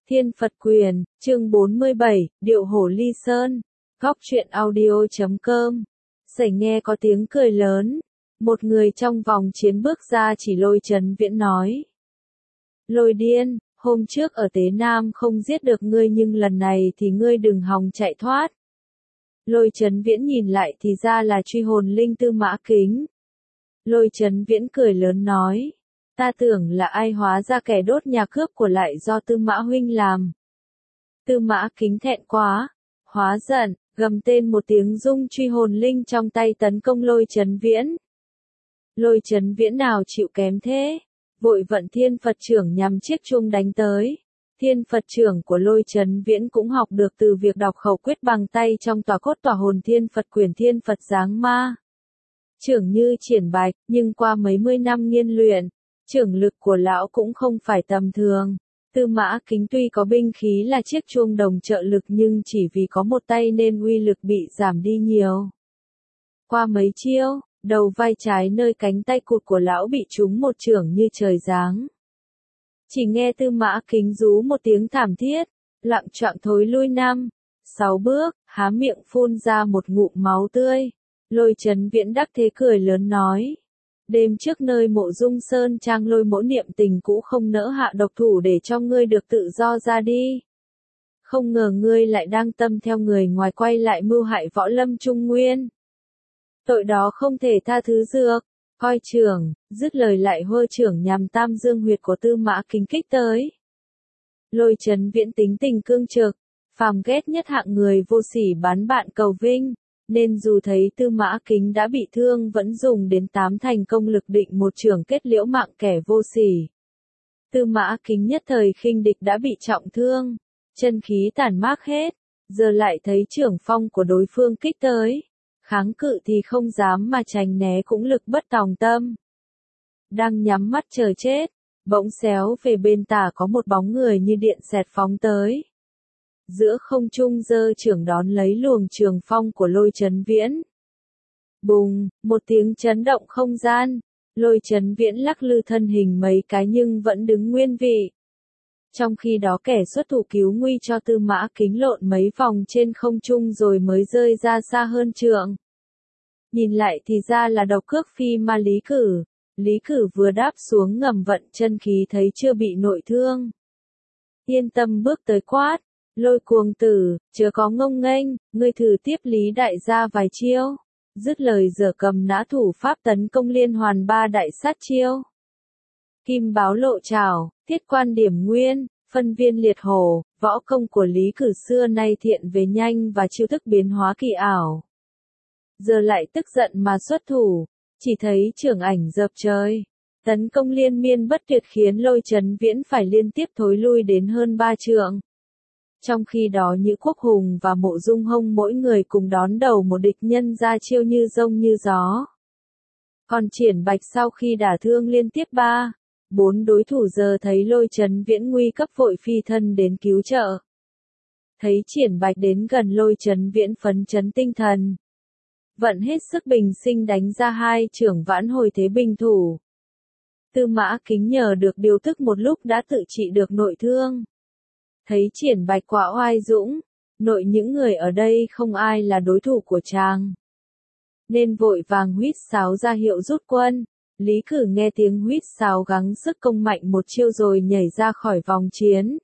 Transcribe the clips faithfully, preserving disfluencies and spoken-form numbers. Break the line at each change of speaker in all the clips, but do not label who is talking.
Thiên Phật Quyền, chương bốn mươi bảy, Điệu Hổ Ly Sơn, góc truyện audio chấm com. Sẩy nghe có tiếng cười lớn, một người trong vòng chiến bước ra chỉ Lôi Chấn Viễn nói. Lôi điên, hôm trước ở Tế Nam không giết được ngươi nhưng lần này thì ngươi đừng hòng chạy thoát. Lôi Chấn Viễn nhìn lại thì ra là truy hồn linh Tư Mã Kính. Lôi Chấn Viễn cười lớn nói. Ta tưởng là ai hóa ra kẻ đốt nhà cướp của lại do Tư Mã huynh làm. Tư Mã Kính thẹn quá, hóa giận, gầm tên một tiếng rung truy hồn linh trong tay tấn công Lôi Chấn Viễn. Lôi Chấn Viễn nào chịu kém thế, vội vận Thiên Phật Trưởng nhằm chiếc chuông đánh tới. Thiên Phật Trưởng của Lôi Chấn Viễn cũng học được từ việc đọc khẩu quyết bằng tay trong tòa cốt tòa hồn Thiên Phật Quyền Thiên Phật Giáng Ma. Trưởng như triển bạch, nhưng qua mấy mươi năm nghiên luyện, trưởng lực của lão cũng không phải tầm thường. Tư Mã Kính tuy có binh khí là chiếc chuông đồng trợ lực nhưng chỉ vì có một tay nên uy lực bị giảm đi nhiều. Qua mấy chiêu, đầu vai trái nơi cánh tay cụt của lão bị trúng một chưởng như trời giáng. Chỉ nghe Tư Mã Kính rú một tiếng thảm thiết, lặng choạng thối lui năm, sáu bước, há miệng phun ra một ngụm máu tươi. Lôi Chấn Viễn đắc thế cười lớn nói. Đêm trước nơi Mộ Dung Sơn Trang Lôi Mỗ niệm tình cũ không nỡ hạ độc thủ để cho ngươi được tự do ra đi. Không ngờ ngươi lại đang tâm theo người ngoài quay lại mưu hại Võ Lâm Trung Nguyên. Tội đó không thể tha thứ dược. Coi trưởng, dứt lời lại hơ trưởng nhằm tam dương huyệt của Tư Mã Kính kích tới. Lôi Chấn Viễn tính tình cương trực, phàm ghét nhất hạng người vô sỉ bán bạn cầu vinh. Nên dù thấy Tư Mã Kính đã bị thương vẫn dùng đến tám thành công lực định một chưởng kết liễu mạng kẻ vô sỉ. Tư Mã Kính nhất thời khinh địch đã bị trọng thương, chân khí tản mát hết, giờ lại thấy chưởng phong của đối phương kích tới. Kháng cự thì không dám mà tránh né cũng lực bất tòng tâm. Đang nhắm mắt chờ chết, bỗng xéo về bên tả có một bóng người như điện xẹt phóng tới. Giữa không trung giơ chưởng đón lấy luồng trường phong của Lôi Chấn Viễn. Bùng, một tiếng chấn động không gian, Lôi Chấn Viễn lắc lư thân hình mấy cái nhưng vẫn đứng nguyên vị. Trong khi đó kẻ xuất thủ cứu nguy cho Tư Mã Kính lộn mấy vòng trên không trung rồi mới rơi ra xa hơn trượng. Nhìn lại thì ra là độc cước phi ma Lý Cử. Lý Cử vừa đáp xuống ngầm vận chân khí thấy chưa bị nội thương. Yên tâm bước tới quát. Lôi cuồng tử, chớ có ngông nghênh, ngươi thử tiếp Lý đại gia vài chiêu. Dứt lời giở cầm nã thủ pháp tấn công liên hoàn ba đại sát chiêu. Kim báo lộ trảo, thiết quan điểm nguyên, phân viên liệt hổ, võ công của Lý Cử xưa nay thiện về nhanh và chiêu thức biến hóa kỳ ảo. Giờ lại tức giận mà xuất thủ, chỉ thấy chưởng ảnh dập trời. Tấn công liên miên bất tuyệt khiến Lôi Chấn Viễn phải liên tiếp thối lui đến hơn ba trượng. Trong khi đó Nhữ Quốc Hùng và Mộ Dung Hông mỗi người cùng đón đầu một địch nhân ra chiêu như rông như gió. Còn Triển Bạch sau khi đả thương liên tiếp ba, bốn đối thủ giờ thấy Lôi Chấn Viễn nguy cấp vội phi thân đến cứu trợ. Thấy Triển Bạch đến gần Lôi Chấn Viễn phấn chấn tinh thần. Vận hết sức bình sinh đánh ra hai chưởng vãn hồi thế bình thủ. Tư Mã Kính nhờ được điều tức một lúc đã tự trị được nội thương. Thấy Triển Bạch quá oai dũng, nội những người ở đây không ai là đối thủ của chàng. Nên vội vàng huýt sáo ra hiệu rút quân, Lý Cử nghe tiếng huýt sáo gắng sức công mạnh một chiêu rồi nhảy ra khỏi vòng chiến.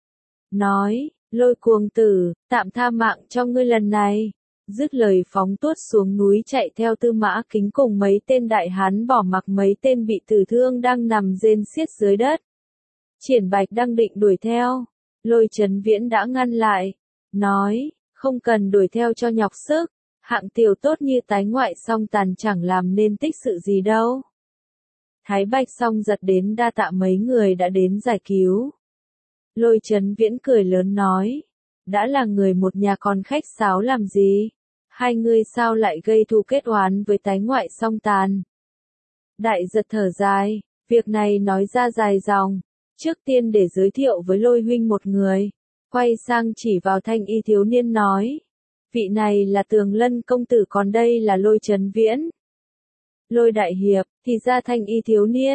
Nói, Lôi cuồng tử, tạm tha mạng cho ngươi lần này. Dứt lời phóng tuốt xuống núi chạy theo Tư Mã Kính cùng mấy tên đại hán bỏ mặc mấy tên bị tử thương đang nằm rên xiết dưới đất. Triển Bạch đang định đuổi theo. Lôi Chấn Viễn đã ngăn lại, nói, không cần đuổi theo cho nhọc sức, hạng tiểu tốt như tái ngoại song tàn chẳng làm nên tích sự gì đâu. Thái Bạch song giật đến đa tạ mấy người đã đến giải cứu. Lôi Chấn Viễn cười lớn nói, đã là người một nhà còn khách sáo làm gì, hai người sao lại gây thù kết oán với tái ngoại song tàn. Đại giật thở dài, việc này nói ra dài dòng. Trước tiên để giới thiệu với Lôi huynh một người, quay sang chỉ vào thanh y thiếu niên nói. Vị này là Tường Lân công tử còn đây là Lôi Chấn Viễn. Lôi đại hiệp, thì ra thanh y thiếu niên,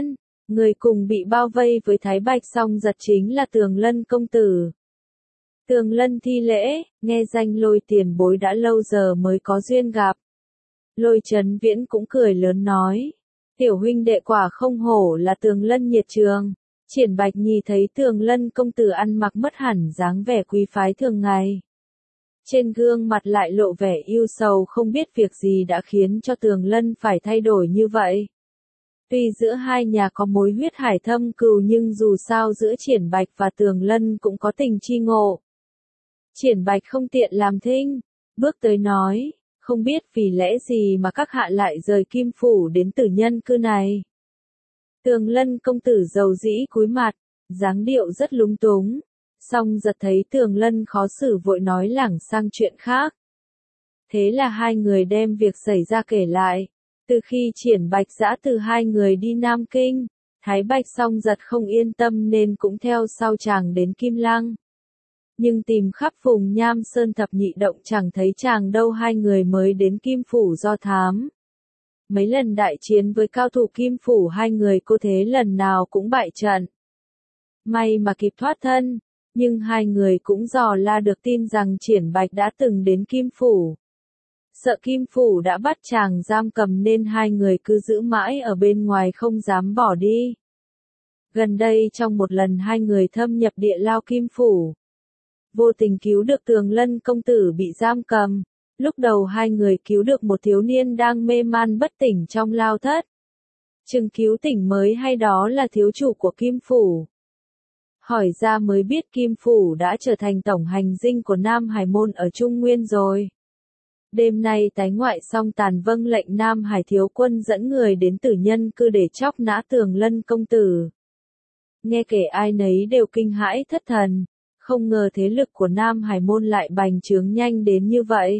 Người cùng bị bao vây với Thái Bạch Song Giật chính là Tường Lân công tử. Tường Lân thi lễ, nghe danh Lôi tiền bối đã lâu giờ mới có duyên gặp. Lôi Chấn Viễn cũng cười lớn nói. Tiểu huynh đệ quả không hổ là Tường Lân nhiệt trường. Triển Bạch Nhi thấy Tường Lân công tử ăn mặc mất hẳn dáng vẻ quý phái thường ngày. Trên gương mặt lại lộ vẻ yêu sầu không biết việc gì đã khiến cho Tường Lân phải thay đổi như vậy. Tuy giữa hai nhà có mối huyết hải thâm cừu nhưng dù sao giữa Triển Bạch và Tường Lân cũng có tình chi ngộ. Triển Bạch không tiện làm thinh, bước tới nói, không biết vì lẽ gì mà các hạ lại rời Kim Phủ đến Tử Nhân cư này. Tường Lân công tử dầu dĩ cúi mặt, dáng điệu rất lúng túng. Song Giật thấy Tường Lân khó xử vội nói lảng sang chuyện khác. Thế là hai người đem việc xảy ra kể lại. Từ khi Triển Bạch giã từ hai người đi Nam Kinh, Thái Bạch Song Giật không yên tâm nên cũng theo sau chàng đến Kim Lăng. Nhưng tìm khắp vùng Nham Sơn thập nhị động chẳng thấy chàng đâu, hai người mới đến Kim Phủ do thám. Mấy lần đại chiến với cao thủ Kim Phủ hai người cô thế lần nào cũng bại trận. May mà kịp thoát thân, nhưng hai người cũng dò la được tin rằng Triển Bạch đã từng đến Kim Phủ. Sợ Kim Phủ đã bắt chàng giam cầm nên hai người cứ giữ mãi ở bên ngoài không dám bỏ đi. Gần đây trong một lần hai người thâm nhập địa lao Kim Phủ, vô tình cứu được Tường Lân công tử bị giam cầm. Lúc đầu hai người cứu được một thiếu niên đang mê man bất tỉnh trong lao thất. Chừng cứu tỉnh mới hay đó là thiếu chủ của Kim Phủ. Hỏi ra mới biết Kim Phủ đã trở thành tổng hành dinh của Nam Hải Môn ở Trung Nguyên rồi. Đêm nay tái ngoại xong tàn vâng lệnh Nam Hải thiếu quân dẫn người đến Tử Nhân cư để chóc nã Tường Lân công tử. Nghe kể ai nấy đều kinh hãi thất thần, không ngờ thế lực của Nam Hải Môn lại bành trướng nhanh đến như vậy.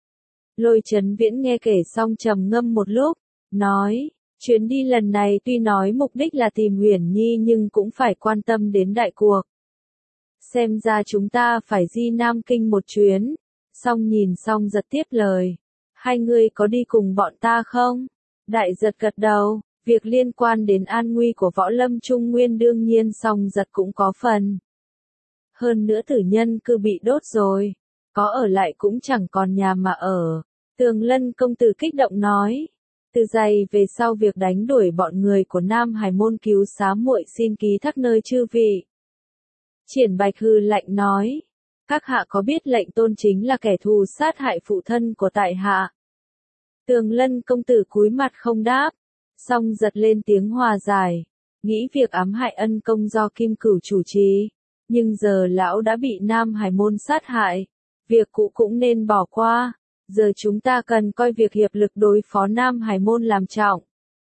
Lôi Chấn Viễn nghe kể xong trầm ngâm một lúc, nói, chuyến đi lần này tuy nói mục đích là tìm Uyển Nhi nhưng cũng phải quan tâm đến đại cuộc. Xem ra chúng ta phải di Nam Kinh một chuyến. Xong nhìn Song Giật tiếp lời, hai người có đi cùng bọn ta không? Đại Giật gật đầu, việc liên quan đến an nguy của võ lâm Trung Nguyên đương nhiên Song Giật cũng có phần. Hơn nữa Tử Nhân cư bị đốt rồi, có ở lại cũng chẳng còn nhà mà ở. Tường Lân công tử kích động nói, từ giày về sau việc đánh đuổi bọn người của Nam Hải Môn cứu xá muội xin ký thác nơi chư vị. Triển Bạch hừ lạnh nói, các hạ có biết lệnh tôn chính là kẻ thù sát hại phụ thân của tại hạ? Tường Lân công tử cúi mặt không đáp, Song Giật lên tiếng hòa giải, nghĩ việc ám hại ân công do Kim Cửu chủ trì, nhưng giờ lão đã bị Nam Hải Môn sát hại, việc cũ cũng nên bỏ qua, giờ chúng ta cần coi việc hiệp lực đối phó Nam Hải Môn làm trọng.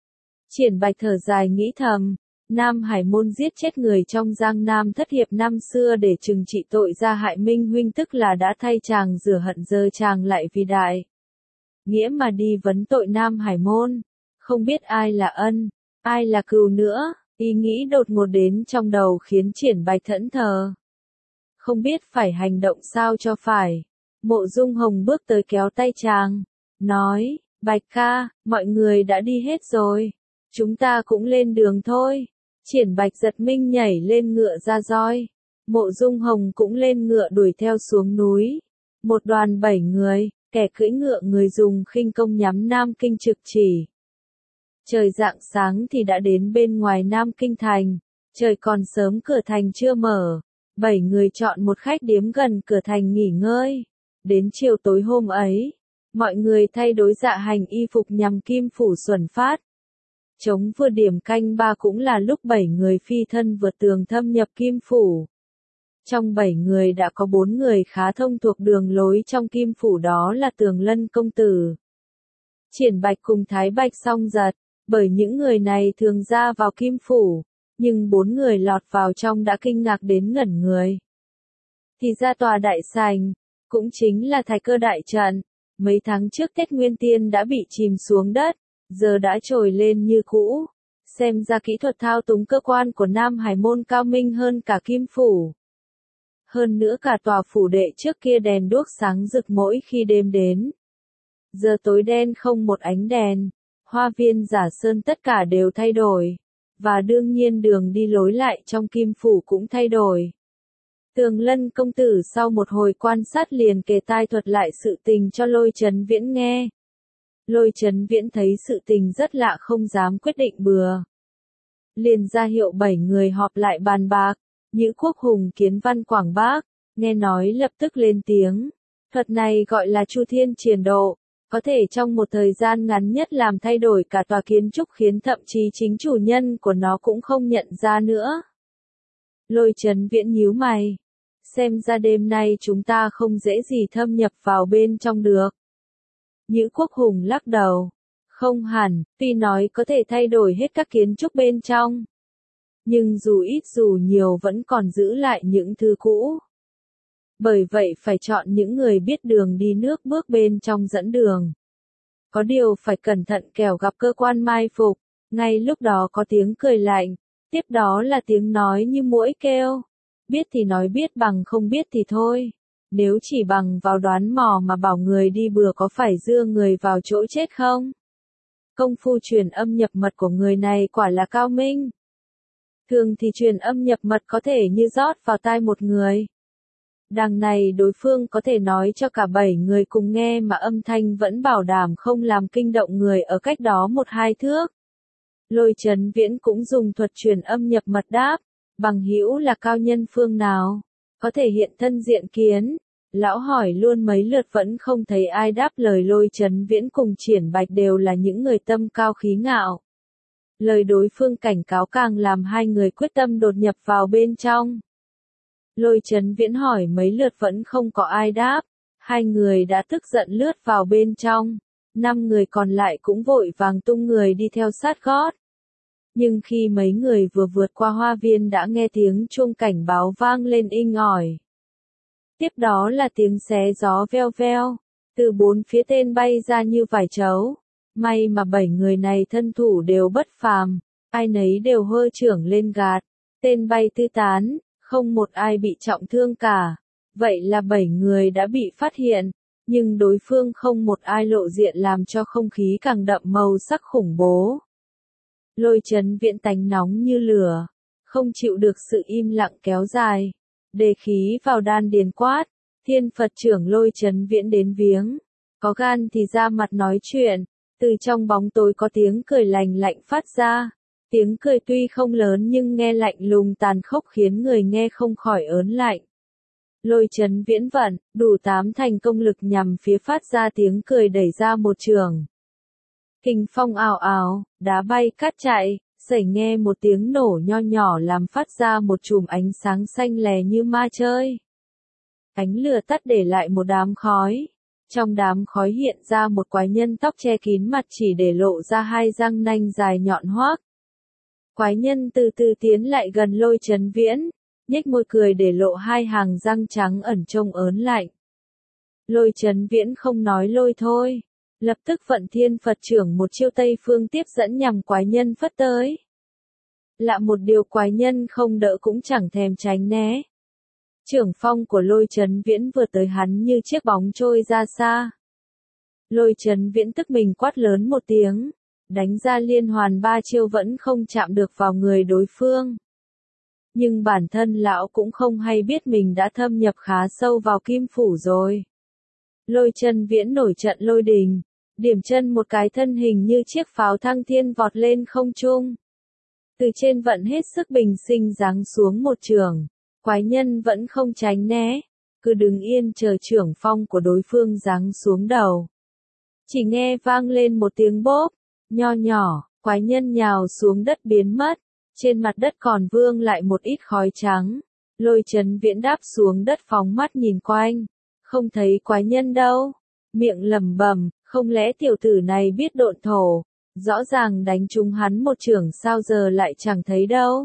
Triển Bạch thở dài nghĩ thầm, Nam Hải Môn giết chết người trong Giang Nam thất hiệp năm xưa để trừng trị tội gia hại Minh huynh, tức là đã thay chàng rửa hận, giờ chàng lại vì đại nghĩa mà đi vấn tội Nam Hải Môn, không biết ai là ân, ai là cừu nữa. Ý nghĩ đột ngột đến trong đầu khiến Triển Bạch thẫn thờ, không biết phải hành động sao cho phải. Mộ Dung Hồng bước tới kéo tay chàng, nói, Bạch ca, mọi người đã đi hết rồi, chúng ta cũng lên đường thôi. Triển Bạch giật mình nhảy lên ngựa ra roi, Mộ Dung Hồng cũng lên ngựa đuổi theo xuống núi. Một đoàn bảy người, kẻ cưỡi ngựa người dùng khinh công nhắm Nam Kinh trực chỉ. Trời rạng sáng thì đã đến bên ngoài Nam Kinh thành, trời còn sớm cửa thành chưa mở, bảy người chọn một khách điếm gần cửa thành nghỉ ngơi. Đến chiều tối hôm ấy, mọi người thay đổi dạ hành y phục nhằm Kim Phủ xuẩn phát. Chống vừa điểm canh ba cũng là lúc bảy người phi thân vượt tường thâm nhập Kim Phủ. Trong bảy người đã có bốn người khá thông thuộc đường lối trong Kim Phủ, đó là Tường Lân công tử, Triển Bạch cùng Thái Bạch Song Giật. Bởi những người này thường ra vào Kim Phủ, nhưng bốn người lọt vào trong đã kinh ngạc đến ngẩn người. Thì ra tòa đại sảnh, cũng chính là Thái Cơ đại trận, mấy tháng trước Tết Nguyên Tiên đã bị chìm xuống đất, giờ đã trồi lên như cũ. Xem ra kỹ thuật thao túng cơ quan của Nam Hải Môn cao minh hơn cả Kim Phủ. Hơn nữa cả tòa phủ đệ trước kia đèn đuốc sáng rực mỗi khi đêm đến. Giờ tối đen không một ánh đèn. Hoa viên Giả Sơn tất cả đều thay đổi. và đương nhiên đường đi lối lại trong Kim Phủ cũng thay đổi. Tường Lân công tử sau một hồi quan sát liền kề tai thuật lại sự tình cho Lôi Chấn Viễn nghe. Lôi Chấn Viễn thấy sự tình rất lạ không dám quyết định bừa. Liền ra hiệu bảy người họp lại bàn bạc, Nhữ Quốc Hùng kiến văn Quảng Bác, nghe nói lập tức lên tiếng. Thuật này gọi là Chu Thiên Triền Độ, có thể trong một thời gian ngắn nhất làm thay đổi cả tòa kiến trúc khiến thậm chí chính chủ nhân của nó cũng không nhận ra nữa. Lôi Chấn Viễn nhíu mày. Xem ra đêm nay chúng ta không dễ gì thâm nhập vào bên trong được. Nhữ Quốc Hùng lắc đầu. Không hẳn, tuy nói có thể thay đổi hết các kiến trúc bên trong. Nhưng dù ít dù nhiều vẫn còn giữ lại những thứ cũ. Bởi vậy phải chọn những người biết đường đi nước bước bên trong dẫn đường. Có điều phải cẩn thận kẻo gặp cơ quan mai phục. Ngay lúc đó có tiếng cười lạnh. Tiếp đó là tiếng nói như muỗi kêu. Biết thì nói biết bằng không biết thì thôi. Nếu chỉ bằng vào đoán mò mà bảo người đi bừa có phải dưa người vào chỗ chết không? Công phu truyền âm nhập mật của người này quả là cao minh. Thường thì truyền âm nhập mật có thể như rót vào tai một người. Đằng này đối phương có thể nói cho cả bảy người cùng nghe mà âm thanh vẫn bảo đảm không làm kinh động người ở cách đó một hai thước. Lôi Chấn Viễn cũng dùng thuật truyền âm nhập mật đáp. Bằng hữu là cao nhân phương nào? Có thể hiện thân diện kiến. Lão hỏi luôn mấy lượt vẫn không thấy ai đáp lời. Lôi Chấn Viễn cùng Triển Bạch đều là những người tâm cao khí ngạo. Lời đối phương cảnh cáo càng làm hai người quyết tâm đột nhập vào bên trong. Lôi Chấn Viễn hỏi mấy lượt vẫn không có ai đáp. Hai người đã tức giận lướt vào bên trong. Năm người còn lại cũng vội vàng tung người đi theo sát gót. Nhưng khi mấy người vừa vượt qua hoa viên đã nghe tiếng chuông cảnh báo vang lên inh ỏi. Tiếp đó là tiếng xé gió veo veo, từ bốn phía tên bay ra như vải trấu. May mà bảy người này thân thủ đều bất phàm, ai nấy đều hơ trưởng lên gạt, tên bay tứ tán, không một ai bị trọng thương cả. Vậy là bảy người đã bị phát hiện, nhưng đối phương không một ai lộ diện làm cho không khí càng đậm màu sắc khủng bố. Lôi Chấn Viễn tánh nóng như lửa, không chịu được sự im lặng kéo dài. Đề khí vào đan điền quát, Thiên Phật trưởng Lôi Chấn Viễn đến viếng. Có gan thì ra mặt nói chuyện. Từ trong bóng tối có tiếng cười lành lạnh phát ra. Tiếng cười tuy không lớn nhưng nghe lạnh lùng tàn khốc khiến người nghe không khỏi ớn lạnh. Lôi Chấn Viễn vận, đủ tám thành công lực nhằm phía phát ra tiếng cười đẩy ra một trường. Kình phong ào ào, đá bay cát chạy, sẩy nghe một tiếng nổ nho nhỏ làm phát ra một chùm ánh sáng xanh lè như ma chơi. Ánh lửa tắt để lại một đám khói. Trong đám khói hiện ra một quái nhân tóc che kín mặt chỉ để lộ ra hai răng nanh dài nhọn hoác. Quái nhân từ từ tiến lại gần Lôi Chấn Viễn, nhếch môi cười để lộ hai hàng răng trắng ẩn trông ớn lạnh. Lôi Chấn Viễn không nói lôi thôi. Lập tức vận Thiên Phật trưởng một chiêu Tây Phương tiếp dẫn nhằm quái nhân phất tới. Lạ một điều quái nhân không đỡ cũng chẳng thèm tránh né. Trưởng phong của Lôi Chấn Viễn vừa tới hắn như chiếc bóng trôi ra xa. Lôi Chấn Viễn tức mình quát lớn một tiếng, đánh ra liên hoàn ba chiêu vẫn không chạm được vào người đối phương. Nhưng bản thân lão cũng không hay biết mình đã thâm nhập khá sâu vào Kim Phủ rồi. Lôi Chấn Viễn nổi trận lôi đình, điểm chân một cái thân hình như chiếc pháo thăng thiên vọt lên không trung. Từ trên vận hết sức bình sinh giáng xuống một trường, quái nhân vẫn không tránh né, cứ đứng yên chờ trưởng phong của đối phương giáng xuống đầu. Chỉ nghe vang lên một tiếng bốp, nho nhỏ, quái nhân nhào xuống đất biến mất, trên mặt đất còn vương lại một ít khói trắng. Lôi Chấn Viễn đáp xuống đất phóng mắt nhìn quanh, không thấy quái nhân đâu, miệng lẩm bẩm, không lẽ tiểu tử này biết độn thổ, rõ ràng đánh trúng hắn một chưởng sao giờ lại chẳng thấy đâu.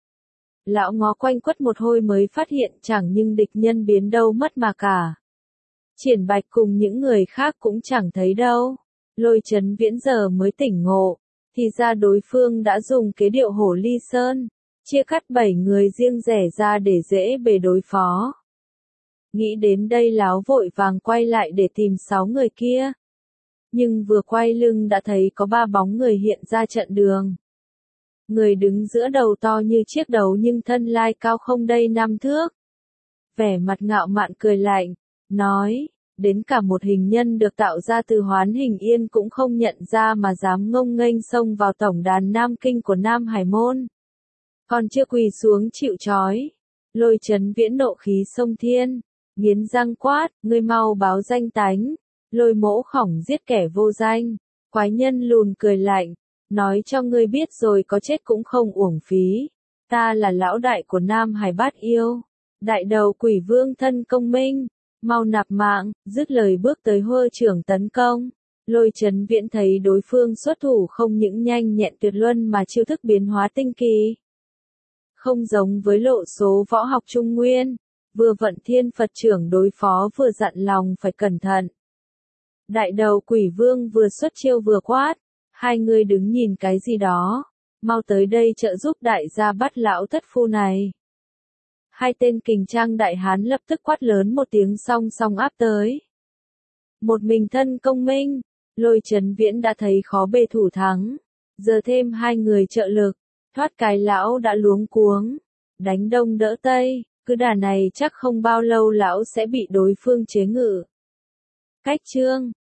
Lão ngó quanh quất một hồi mới phát hiện chẳng nhưng địch nhân biến đâu mất mà cả. Triển Bạch cùng những người khác cũng chẳng thấy đâu. Lôi Chấn Viễn giờ mới tỉnh ngộ, thì ra đối phương đã dùng kế điệu hổ ly sơn, chia cắt bảy người riêng rẽ ra để dễ bề đối phó. Nghĩ đến đây lão vội vàng quay lại để tìm sáu người kia. Nhưng vừa quay lưng đã thấy có ba bóng người hiện ra trận đường. Người đứng giữa đầu to như chiếc đầu nhưng thân lai cao không đầy năm thước. Vẻ mặt ngạo mạn cười lạnh, nói, đến cả một hình nhân được tạo ra từ hoán hình yên cũng không nhận ra mà dám ngông nghênh xông vào tổng đàn Nam Kinh của Nam Hải Môn. Còn chưa quỳ xuống chịu trói. Lôi Chấn Viễn nộ khí sông thiên, nghiến răng quát, ngươi mau báo danh tánh. Lôi Mỗ Khổng giết kẻ vô danh. Quái nhân lùn cười lạnh, nói cho ngươi biết rồi có chết cũng không uổng phí. Ta là lão đại của Nam Hải Bát Yêu, đại đầu quỷ vương thân công minh, mau nạp mạng. Dứt lời bước tới hô trưởng tấn công. Lôi Chấn Viễn thấy đối phương xuất thủ không những nhanh nhẹn tuyệt luân mà chiêu thức biến hóa tinh kỳ. Không giống với lộ số võ học trung nguyên, vừa vận thiên Phật trưởng đối phó vừa dặn lòng phải cẩn thận. Đại đầu quỷ vương vừa xuất chiêu vừa quát, hai người đứng nhìn cái gì đó, mau tới đây trợ giúp đại gia bắt lão thất phu này. Hai tên kình trang đại hán lập tức quát lớn một tiếng song song áp tới. Một mình thân công minh, Lôi Chấn Viễn đã thấy khó bề thủ thắng, giờ thêm hai người trợ lực, thoát cái lão đã luống cuống, đánh đông đỡ tây, cứ đà này chắc không bao lâu lão sẽ bị đối phương chế ngự. Cách chương